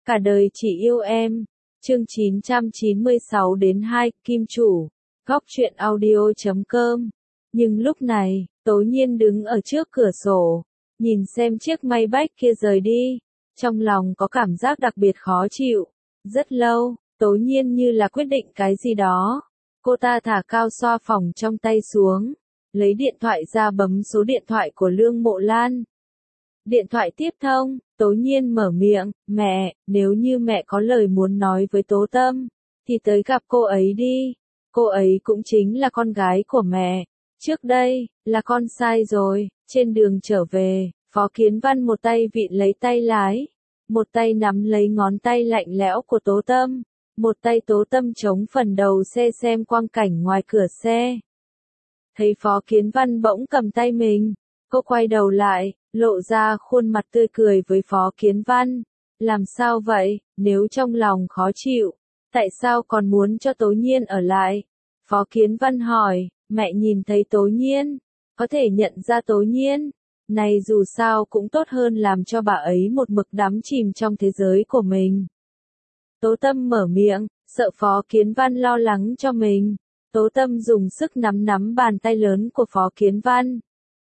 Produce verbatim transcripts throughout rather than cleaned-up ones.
Cả đời chỉ yêu em. Chương chín trăm chín mươi sáu đến hai, Kim Chủ. Góc truyện audio chấm com. Nhưng lúc này, Tố Nhiên đứng ở trước cửa sổ, nhìn xem chiếc Maybach kia rời đi, trong lòng có cảm giác đặc biệt khó chịu. Rất lâu, Tố Nhiên như là quyết định cái gì đó. Cô ta thả cao xoa phòng trong tay xuống, lấy điện thoại ra bấm số điện thoại của Lương Mộ Lan. Điện thoại tiếp thông, Tố Nhiên mở miệng, mẹ, nếu như mẹ có lời muốn nói với Tố Tâm, thì tới gặp cô ấy đi. Cô ấy cũng chính là con gái của mẹ. Trước đây, là con sai rồi. Trên đường trở về, Phó Kiến Văn một tay vịn lấy tay lái, một tay nắm lấy ngón tay lạnh lẽo của Tố Tâm, một tay Tố Tâm chống phần đầu xe xem quang cảnh ngoài cửa xe. Thấy Phó Kiến Văn bỗng cầm tay mình, cô quay đầu lại, lộ ra khuôn mặt tươi cười với Phó Kiến Văn. Làm sao vậy, nếu trong lòng khó chịu, tại sao còn muốn cho Tố Nhiên ở lại? Phó Kiến Văn hỏi, mẹ nhìn thấy Tố Nhiên, có thể nhận ra Tố Nhiên. Này dù sao cũng tốt hơn làm cho bà ấy một mực đắm chìm trong thế giới của mình. Tố Tâm mở miệng, sợ Phó Kiến Văn lo lắng cho mình. Tố Tâm dùng sức nắm nắm bàn tay lớn của Phó Kiến Văn.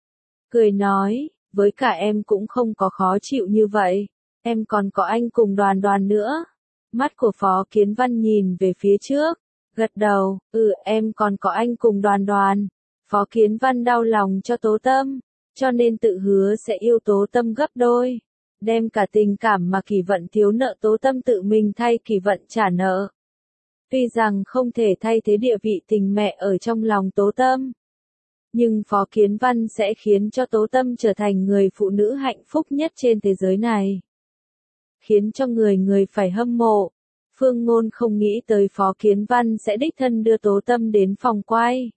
Cười nói, với cả em cũng không có khó chịu như vậy. Em còn có anh cùng Đoàn Đoàn nữa. Mắt của Phó Kiến Văn nhìn về phía trước, gật đầu, ừ em còn có anh cùng Đoàn Đoàn. Phó Kiến Văn đau lòng cho Tố Tâm, cho nên tự hứa sẽ yêu Tố Tâm gấp đôi. Đem cả tình cảm mà Kỳ Vận thiếu nợ Tố Tâm tự mình thay Kỳ Vận trả nợ. Tuy rằng không thể thay thế địa vị tình mẹ ở trong lòng Tố Tâm, nhưng Phó Kiến Văn sẽ khiến cho Tố Tâm trở thành người phụ nữ hạnh phúc nhất trên thế giới này. Khiến cho người người phải hâm mộ. Phương Ngôn không nghĩ tới Phó Kiến Văn sẽ đích thân đưa Tố Tâm đến phòng quay.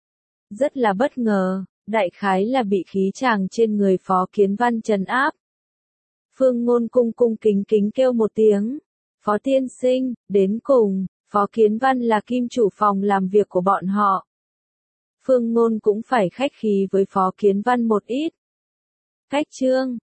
Rất là bất ngờ, đại khái là bị khí chàng trên người Phó Kiến Văn trấn áp. Phương Ngôn cung cung kính kính kêu một tiếng, Phó tiên sinh, đến cùng, Phó Kiến Văn là kim chủ phòng làm việc của bọn họ. Phương Ngôn cũng phải khách khí với Phó Kiến Văn một ít. Khách trương,